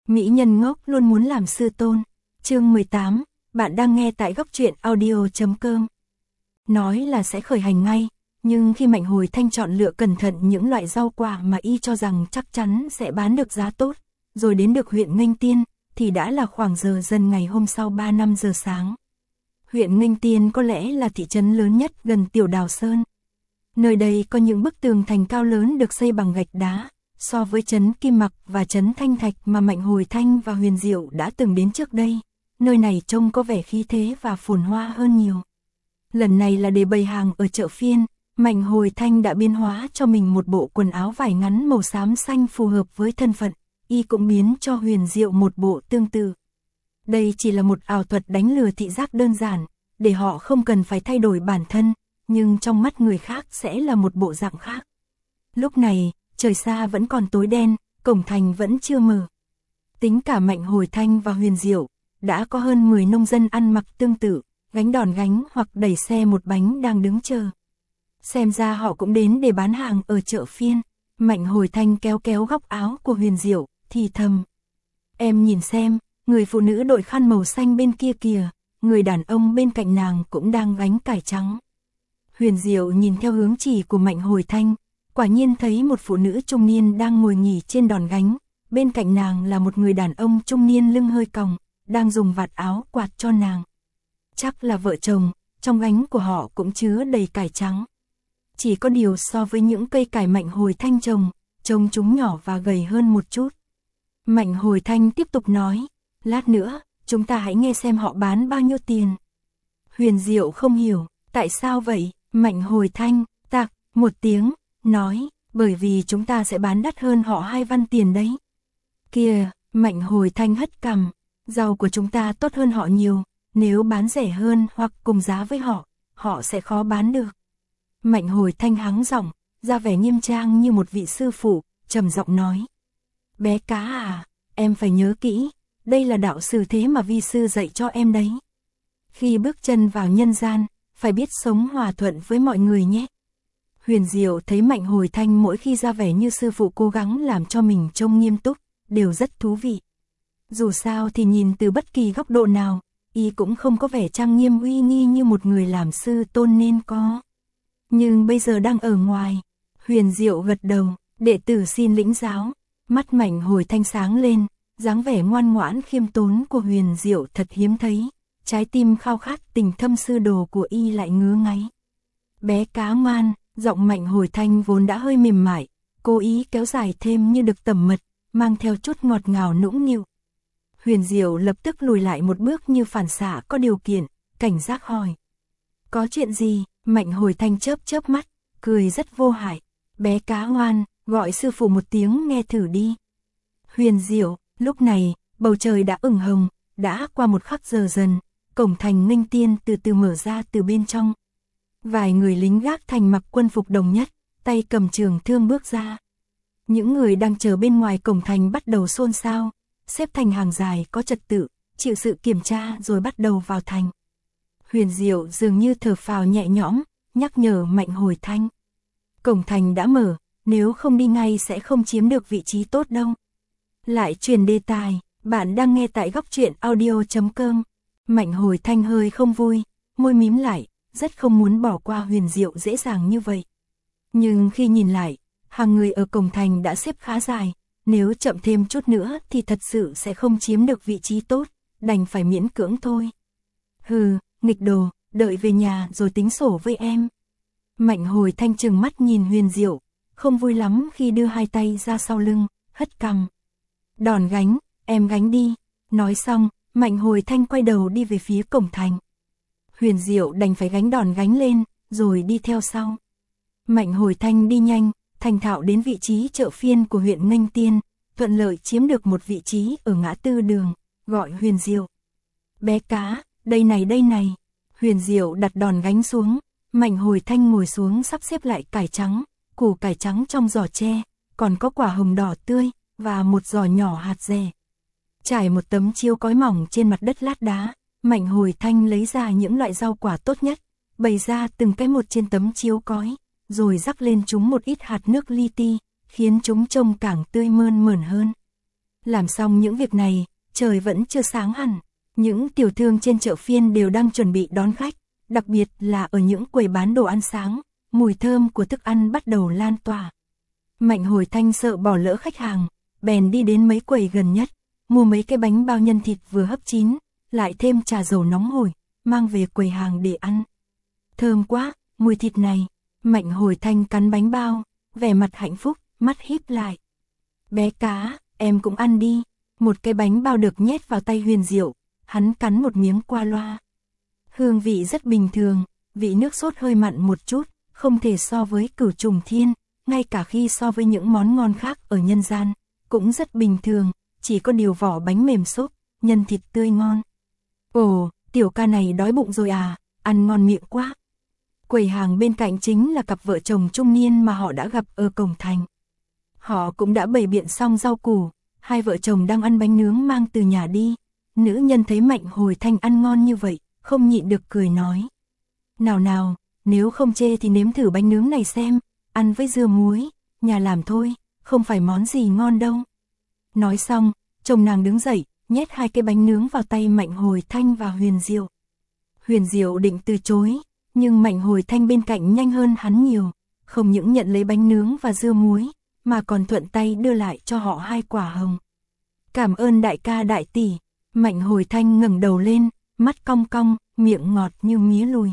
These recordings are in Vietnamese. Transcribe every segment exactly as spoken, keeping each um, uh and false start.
Mỹ nhân ngốc luôn muốn làm sư tôn. Chương mười tám, bạn đang nghe tại góc truyện audio chấm com. Nói là sẽ khởi hành ngay, nhưng khi Mạnh Hồi Thanh chọn lựa cẩn thận những loại rau quả mà y cho rằng chắc chắn sẽ bán được giá tốt, rồi đến được huyện Nghênh Tiên, thì đã là khoảng giờ dần ngày hôm sau ba năm giờ sáng. Huyện Nghênh Tiên có lẽ là thị trấn lớn nhất gần Tiểu Đào Sơn. Nơi đây có những bức tường thành cao lớn được xây bằng gạch đá, so với trấn Kim Mặc và trấn Thanh Thạch mà Mạnh Hồi Thanh và Huyền Diệu đã từng đến trước đây, nơi này trông có vẻ khí thế và phồn hoa hơn nhiều. Lần này là để bày hàng ở chợ phiên, Mạnh Hồi Thanh đã biến hóa cho mình một bộ quần áo vải ngắn màu xám xanh phù hợp với thân phận, y cũng biến cho Huyền Diệu một bộ tương tự. Đây chỉ là một ảo thuật đánh lừa thị giác đơn giản, để họ không cần phải thay đổi bản thân, nhưng trong mắt người khác sẽ là một bộ dạng khác. Lúc này, trời xa vẫn còn tối đen, cổng thành vẫn chưa mở. Tính cả Mạnh Hồi Thanh và Huyền Diệu, đã có hơn mười nông dân ăn mặc tương tự, gánh đòn gánh hoặc đẩy xe một bánh đang đứng chờ. Xem ra họ cũng đến để bán hàng ở chợ phiên. Mạnh Hồi Thanh kéo kéo góc áo của Huyền Diệu, thì thầm: "Em nhìn xem, người phụ nữ đội khăn màu xanh bên kia kìa, người đàn ông bên cạnh nàng cũng đang gánh cải trắng." Huyền Diệu nhìn theo hướng chỉ của Mạnh Hồi Thanh, quả nhiên thấy một phụ nữ trung niên đang ngồi nghỉ trên đòn gánh, bên cạnh nàng là một người đàn ông trung niên lưng hơi còng, đang dùng vạt áo quạt cho nàng. Chắc là vợ chồng, trong gánh của họ cũng chứa đầy cải trắng. Chỉ có điều so với những cây cải Mạnh Hồi Thanh trồng, trông chúng nhỏ và gầy hơn một chút. Mạnh Hồi Thanh tiếp tục nói: "Lát nữa, chúng ta hãy nghe xem họ bán bao nhiêu tiền." Huyền Diệu không hiểu, tại sao vậy? Mạnh Hồi Thanh tạc một tiếng, nói: "Bởi vì chúng ta sẽ bán đắt hơn họ hai văn tiền đấy." "Kìa," Mạnh Hồi Thanh hất cằm, "rau của chúng ta tốt hơn họ nhiều, nếu bán rẻ hơn hoặc cùng giá với họ, họ sẽ khó bán được." Mạnh Hồi Thanh hắng giọng, ra vẻ nghiêm trang như một vị sư phụ, trầm giọng nói: "Bé cá à, em phải nhớ kỹ, đây là đạo sư thế mà vi sư dạy cho em đấy. Khi bước chân vào nhân gian, phải biết sống hòa thuận với mọi người nhé." Huyền Diệu thấy Mạnh Hồi Thanh mỗi khi ra vẻ như sư phụ cố gắng làm cho mình trông nghiêm túc, đều rất thú vị. Dù sao thì nhìn từ bất kỳ góc độ nào, y cũng không có vẻ trang nghiêm uy nghi như một người làm sư tôn nên có. Nhưng bây giờ đang ở ngoài. Huyền Diệu gật đầu: "Đệ tử xin lĩnh giáo." Mắt Mạnh Hồi Thanh sáng lên, dáng vẻ ngoan ngoãn khiêm tốn của Huyền Diệu thật hiếm thấy, trái tim khao khát tình thâm sư đồ của y lại ngứa ngáy. "Bé cá ngoan." Giọng Mạnh Hồi Thanh vốn đã hơi mềm mại, cố ý kéo dài thêm như được tẩm mật, mang theo chút ngọt ngào nũng nịu. Huyền Diệu lập tức lùi lại một bước như phản xạ có điều kiện, cảnh giác hỏi: "Có chuyện gì?" Mạnh Hồi Thanh chớp chớp mắt, cười rất vô hại: "Bé cá ngoan, gọi sư phụ một tiếng nghe thử đi." Huyền Diệu, lúc này, bầu trời đã ửng hồng, đã qua một khắc giờ dần, cổng thành Nghênh Tiên từ từ mở ra từ bên trong. Vài người lính gác thành mặc quân phục đồng nhất, tay cầm trường thương bước ra. Những người đang chờ bên ngoài cổng thành bắt đầu xôn xao, xếp thành hàng dài có trật tự, chịu sự kiểm tra rồi bắt đầu vào thành. Huyền Diệu dường như thở phào nhẹ nhõm, nhắc nhở Mạnh Hồi Thanh: "Cổng thành đã mở, nếu không đi ngay sẽ không chiếm được vị trí tốt đâu." Lại truyền đề tài: "Bạn đang nghe tại góc truyện audio chấm com." Mạnh Hồi Thanh hơi không vui, môi mím lại, rất không muốn bỏ qua Huyền Diệu dễ dàng như vậy. Nhưng khi nhìn lại, hàng người ở cổng thành đã xếp khá dài, nếu chậm thêm chút nữa thì thật sự sẽ không chiếm được vị trí tốt, đành phải miễn cưỡng thôi. "Hừ, nghịch đồ, đợi về nhà rồi tính sổ với em." Mạnh Hồi Thanh trừng mắt nhìn Huyền Diệu, không vui lắm khi đưa hai tay ra sau lưng, hất cằm: "Đòn gánh, em gánh đi." Nói xong, Mạnh Hồi Thanh quay đầu đi về phía cổng thành. Huyền Diệu đành phải gánh đòn gánh lên, rồi đi theo sau. Mạnh Hồi Thanh đi nhanh, thành thạo đến vị trí chợ phiên của huyện Nghênh Tiên, thuận lợi chiếm được một vị trí ở ngã tư đường, gọi Huyền Diệu: "Bé cá, đây này đây này." Huyền Diệu đặt đòn gánh xuống, Mạnh Hồi Thanh ngồi xuống sắp xếp lại cải trắng, củ cải trắng trong giỏ tre, còn có quả hồng đỏ tươi, và một giỏ nhỏ hạt dẻ. Trải một tấm chiếu cói mỏng trên mặt đất lát đá, Mạnh Hồi Thanh lấy ra những loại rau quả tốt nhất, bày ra từng cái một trên tấm chiếu cói, rồi rắc lên chúng một ít hạt nước li ti, khiến chúng trông càng tươi mơn mởn hơn. Làm xong những việc này, trời vẫn chưa sáng hẳn. Những tiểu thương trên chợ phiên đều đang chuẩn bị đón khách, đặc biệt là ở những quầy bán đồ ăn sáng, mùi thơm của thức ăn bắt đầu lan tỏa. Mạnh Hồi Thanh sợ bỏ lỡ khách hàng, bèn đi đến mấy quầy gần nhất, mua mấy cái bánh bao nhân thịt vừa hấp chín, lại thêm trà dầu nóng hổi, mang về quầy hàng để ăn. Thơm quá, mùi thịt này. Mạnh Hồi Thanh cắn bánh bao, vẻ mặt hạnh phúc, mắt híp lại. Bé cá, em cũng ăn đi. Một cái bánh bao được nhét vào tay Huyền Diệu, hắn cắn một miếng qua loa. Hương vị rất bình thường, vị nước sốt hơi mặn một chút, không thể so với Cửu Trùng Thiên, ngay cả khi so với những món ngon khác ở nhân gian, cũng rất bình thường, chỉ có điều vỏ bánh mềm xốp, nhân thịt tươi ngon. Ồ, tiểu ca này đói bụng rồi à, ăn ngon miệng quá. Quầy hàng bên cạnh chính là cặp vợ chồng trung niên mà họ đã gặp ở cổng thành. Họ cũng đã bày biện xong rau củ, hai vợ chồng đang ăn bánh nướng mang từ nhà đi. Nữ nhân thấy Mạnh Hồi Thanh ăn ngon như vậy, không nhịn được cười nói. Nào nào, nếu không chê thì nếm thử bánh nướng này xem, ăn với dưa muối, nhà làm thôi, không phải món gì ngon đâu. Nói xong, chồng nàng đứng dậy, nhét hai cái bánh nướng vào tay Mạnh Hồi Thanh và Huyền Diệu. Huyền Diệu định từ chối, nhưng Mạnh Hồi Thanh bên cạnh nhanh hơn hắn nhiều, không những nhận lấy bánh nướng và dưa muối, mà còn thuận tay đưa lại cho họ hai quả hồng. Cảm ơn đại ca đại tỷ. Mạnh Hồi Thanh ngẩng đầu lên, mắt cong cong, miệng ngọt như mía lùi.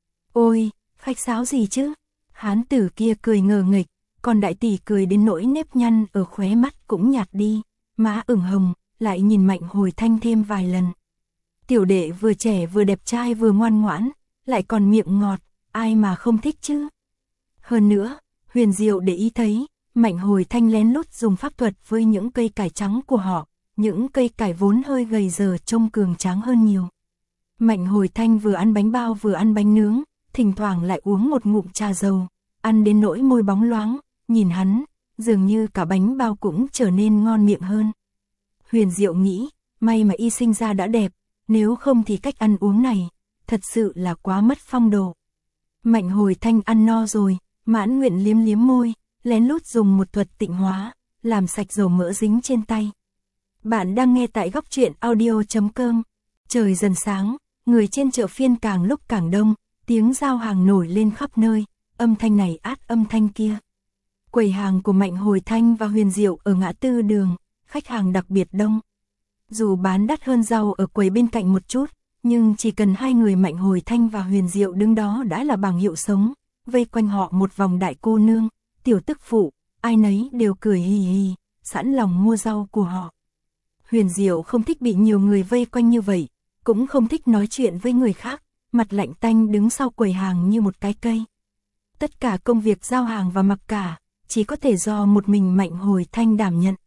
Ôi, khách sáo gì chứ? Hán tử kia cười ngờ nghịch, còn đại tỷ cười đến nỗi nếp nhăn ở khóe mắt cũng nhạt đi, má ửng hồng, lại nhìn Mạnh Hồi Thanh thêm vài lần. Tiểu đệ vừa trẻ vừa đẹp trai vừa ngoan ngoãn, lại còn miệng ngọt, ai mà không thích chứ? Hơn nữa, Huyền Diệu để ý thấy, Mạnh Hồi Thanh lén lút dùng pháp thuật với những cây cải trắng của họ, những cây cải vốn hơi gầy giờ trông cường tráng hơn nhiều. Mạnh Hồi Thanh vừa ăn bánh bao vừa ăn bánh nướng, thỉnh thoảng lại uống một ngụm trà dầu, ăn đến nỗi môi bóng loáng, nhìn hắn, dường như cả bánh bao cũng trở nên ngon miệng hơn. Huyền Diệu nghĩ, may mà y sinh ra đã đẹp, nếu không thì cách ăn uống này, thật sự là quá mất phong độ. Mạnh Hồi Thanh ăn no rồi, mãn nguyện liếm liếm môi, lén lút dùng một thuật tịnh hóa, làm sạch dầu mỡ dính trên tay. Bạn đang nghe tại góc truyện audio chấm com. Trời dần sáng, người trên chợ phiên càng lúc càng đông, tiếng giao hàng nổi lên khắp nơi, âm thanh này át âm thanh kia. Quầy hàng của Mạnh Hồi Thanh và Huyền Diệu ở ngã tư đường, khách hàng đặc biệt đông. Dù bán đắt hơn rau ở quầy bên cạnh một chút, nhưng chỉ cần hai người Mạnh Hồi Thanh và Huyền Diệu đứng đó đã là bảng hiệu sống, vây quanh họ một vòng đại cô nương, tiểu tức phụ, ai nấy đều cười hì hì, sẵn lòng mua rau của họ. Huyền Diệu không thích bị nhiều người vây quanh như vậy, cũng không thích nói chuyện với người khác, mặt lạnh tanh đứng sau quầy hàng như một cái cây. Tất cả công việc giao hàng và mặc cả, chỉ có thể do một mình Mạnh Hồi Thanh đảm nhận.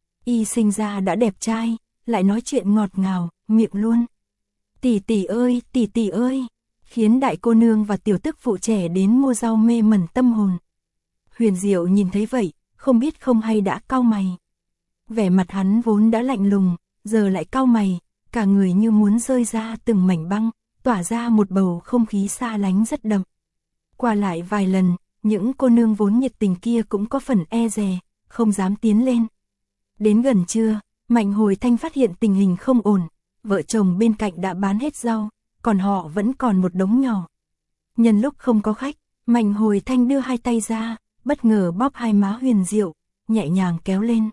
Y sinh ra đã đẹp trai, lại nói chuyện ngọt ngào, miệng luôn. Tỷ tỷ ơi, tỷ tỷ ơi, khiến đại cô nương và tiểu tức phụ trẻ đến mua rau mê mẩn tâm hồn. Huyền Diệu nhìn thấy vậy, không biết không hay đã cau mày. Vẻ mặt hắn vốn đã lạnh lùng, giờ lại cau mày, cả người như muốn rơi ra từng mảnh băng, tỏa ra một bầu không khí xa lánh rất đậm. Qua lại vài lần, những cô nương vốn nhiệt tình kia cũng có phần e dè, không dám tiến lên. Đến gần trưa, Mạnh Hồi Thanh phát hiện tình hình không ổn, vợ chồng bên cạnh đã bán hết rau, còn họ vẫn còn một đống nhỏ. Nhân lúc không có khách, Mạnh Hồi Thanh đưa hai tay ra, bất ngờ bóp hai má Huyền Diệu, nhẹ nhàng kéo lên.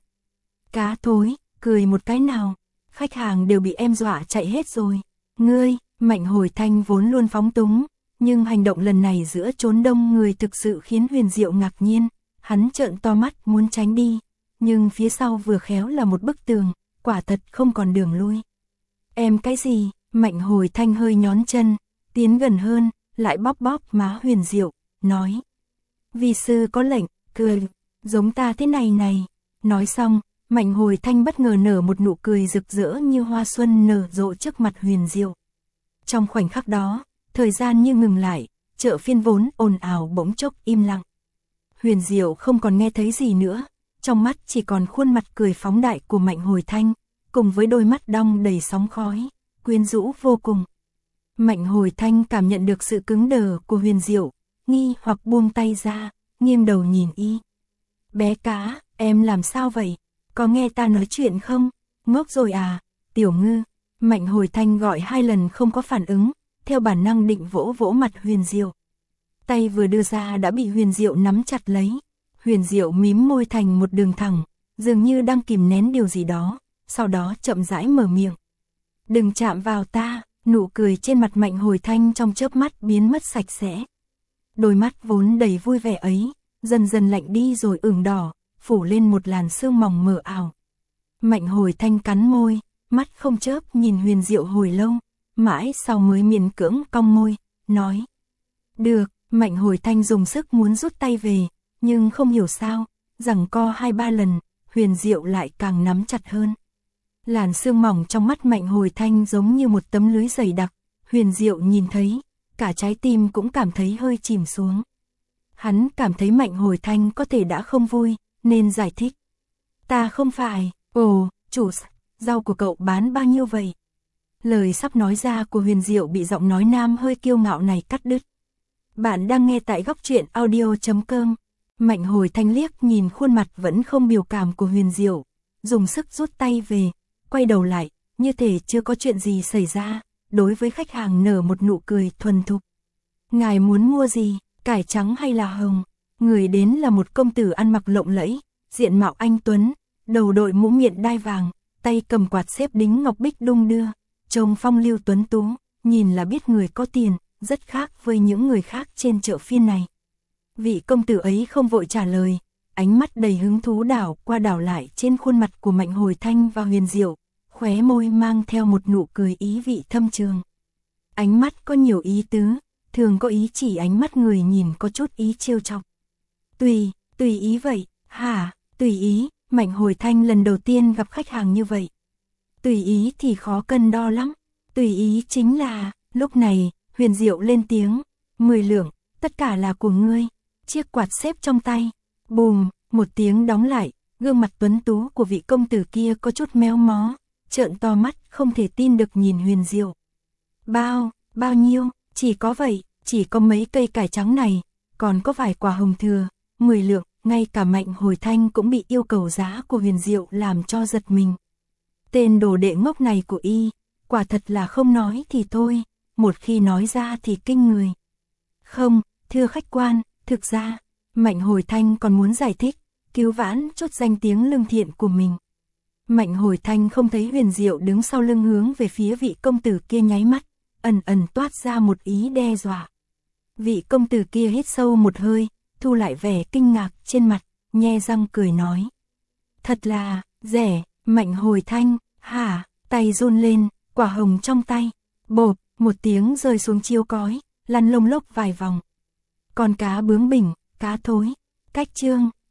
Cá thối, cười một cái nào, khách hàng đều bị em dọa chạy hết rồi. Ngươi, Mạnh Hồi Thanh vốn luôn phóng túng, nhưng hành động lần này giữa chốn đông người thực sự khiến Huyền Diệu ngạc nhiên, hắn trợn to mắt muốn tránh đi, nhưng phía sau vừa khéo là một bức tường, quả thật không còn đường lui. Em cái gì? Mạnh Hồi Thanh hơi nhón chân, tiến gần hơn, lại bóp bóp má Huyền Diệu, nói. Vi sư có lệnh, cười, giống ta thế này này. Nói xong, Mạnh Hồi Thanh bất ngờ nở một nụ cười rực rỡ như hoa xuân nở rộ trước mặt Huyền Diệu. Trong khoảnh khắc đó, thời gian như ngừng lại, chợ phiên vốn ồn ào bỗng chốc im lặng. Huyền Diệu không còn nghe thấy gì nữa, trong mắt chỉ còn khuôn mặt cười phóng đại của Mạnh Hồi Thanh, cùng với đôi mắt đong đầy sóng khói, quyến rũ vô cùng. Mạnh Hồi Thanh cảm nhận được sự cứng đờ của Huyền Diệu, nghi hoặc buông tay ra, nghiêng đầu nhìn y. Bé cá, em làm sao vậy? có nghe ta nói chuyện không? Ngốc rồi à, Tiểu Ngư. Mạnh Hồi Thanh gọi hai lần không có phản ứng, theo bản năng định vỗ vỗ mặt Huyền Diệu. Tay vừa đưa ra đã bị Huyền Diệu nắm chặt lấy. Huyền Diệu mím môi thành một đường thẳng, dường như đang kìm nén điều gì đó, sau đó chậm rãi mở miệng. Đừng chạm vào ta, nụ cười trên mặt Mạnh Hồi Thanh trong chớp mắt biến mất sạch sẽ. Đôi mắt vốn đầy vui vẻ ấy, dần dần lạnh đi rồi ửng đỏ, phủ lên một làn sương mỏng mờ ảo. Mạnh Hồi Thanh cắn môi, mắt không chớp nhìn Huyền Diệu hồi lâu, mãi sau mới miễn cưỡng cong môi, nói. Được, Mạnh Hồi Thanh dùng sức muốn rút tay về, nhưng không hiểu sao, giằng co hai ba lần, Huyền Diệu lại càng nắm chặt hơn. Làn sương mỏng trong mắt Mạnh Hồi Thanh giống như một tấm lưới dày đặc, Huyền Diệu nhìn thấy, cả trái tim cũng cảm thấy hơi chìm xuống. Hắn cảm thấy Mạnh Hồi Thanh có thể đã không vui, nên giải thích. Ta không phải, ồ, chủ, rau của cậu bán bao nhiêu vậy? Lời sắp nói ra của Huyền Diệu bị giọng nói nam hơi kiêu ngạo này cắt đứt. Bạn đang nghe tại góc truyện audio chấm com. Mạnh Hồi Thanh liếc nhìn khuôn mặt vẫn không biểu cảm của Huyền Diệu, dùng sức rút tay về, quay đầu lại, như thể chưa có chuyện gì xảy ra, đối với khách hàng nở một nụ cười thuần thục. Ngài muốn mua gì, cải trắng hay là hồng? Người đến là một công tử ăn mặc lộng lẫy, diện mạo anh tuấn, đầu đội mũ miện đai vàng, tay cầm quạt xếp đính ngọc bích đung đưa, trông phong lưu tuấn tú, nhìn là biết người có tiền, rất khác với những người khác trên chợ phiên này. Vị công tử ấy không vội trả lời, ánh mắt đầy hứng thú đảo qua đảo lại trên khuôn mặt của Mạnh Hồi Thanh và Huyền Diệu, khóe môi mang theo một nụ cười ý vị thâm trường. Ánh mắt có nhiều ý tứ, thường có ý chỉ ánh mắt người nhìn có chút ý trêu chọc. Tùy, tùy ý vậy, hả, tùy ý, Mạnh Hồi Thanh lần đầu tiên gặp khách hàng như vậy. Tùy ý thì khó cân đo lắm, tùy ý chính là, lúc này, Huyền Diệu lên tiếng, mười lượng, tất cả là của ngươi. Chiếc quạt xếp trong tay, bùm, một tiếng đóng lại, gương mặt tuấn tú của vị công tử kia có chút méo mó, trợn to mắt không thể tin được nhìn Huyền Diệu. Bao, bao nhiêu, chỉ có vậy, chỉ có mấy cây cải trắng này, còn có vài quả hồng thừa, mười lượng, ngay cả Mạnh Hồi Thanh cũng bị yêu cầu giá của Huyền Diệu làm cho giật mình. Tên đồ đệ ngốc này của y, quả thật là không nói thì thôi, một khi nói ra thì kinh người. Không, thưa khách quan, thực ra, Mạnh Hồi Thanh còn muốn giải thích, cứu vãn chút danh tiếng lương thiện của mình. Mạnh Hồi Thanh không thấy Huyền Diệu đứng sau lưng hướng về phía vị công tử kia nháy mắt, ẩn ẩn toát ra một ý đe dọa. Vị công tử kia hít sâu một hơi, thu lại vẻ kinh ngạc trên mặt, nhe răng cười nói. Thật là, rẻ, Mạnh Hồi Thanh, hả, tay run lên, quả hồng trong tay, bộp, một tiếng rơi xuống chiếu cói, lăn lông lốc vài vòng. Con cá bướng bỉnh, cá thối, cách chương.